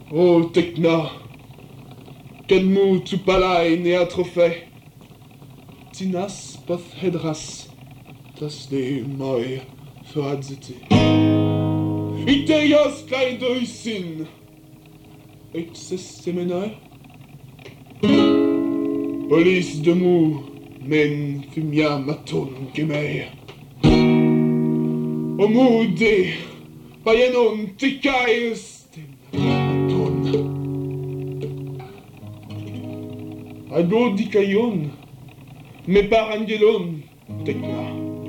O Tekna, Kenmu tupalai neatrofe, Tinas poth hedras, tas de moi foadzete. Iteios klaidoisin, exes semenai. Police de mou, men fumia maton gemei. Omude, paienon tikaius maton. Ado dikayon, me parangelon tekna.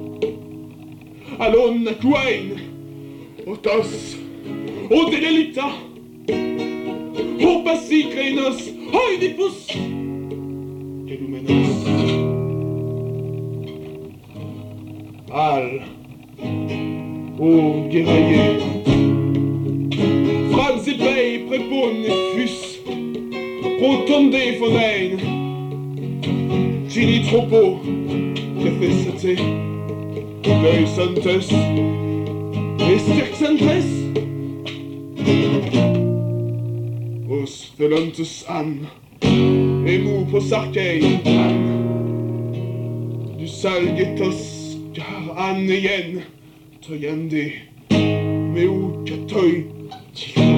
Alon nakuain, otos, o delelita, o pasi krenos, oidipus. Kelumenos. Al. O guerrier. Frag zepei prepon fus. Protonde fonein. Gini tropo. Café Gay santes. Estirk santes. Os felantus an. Emu posarkei an. Du salgetos car an yen. Toyande. Meu katoy.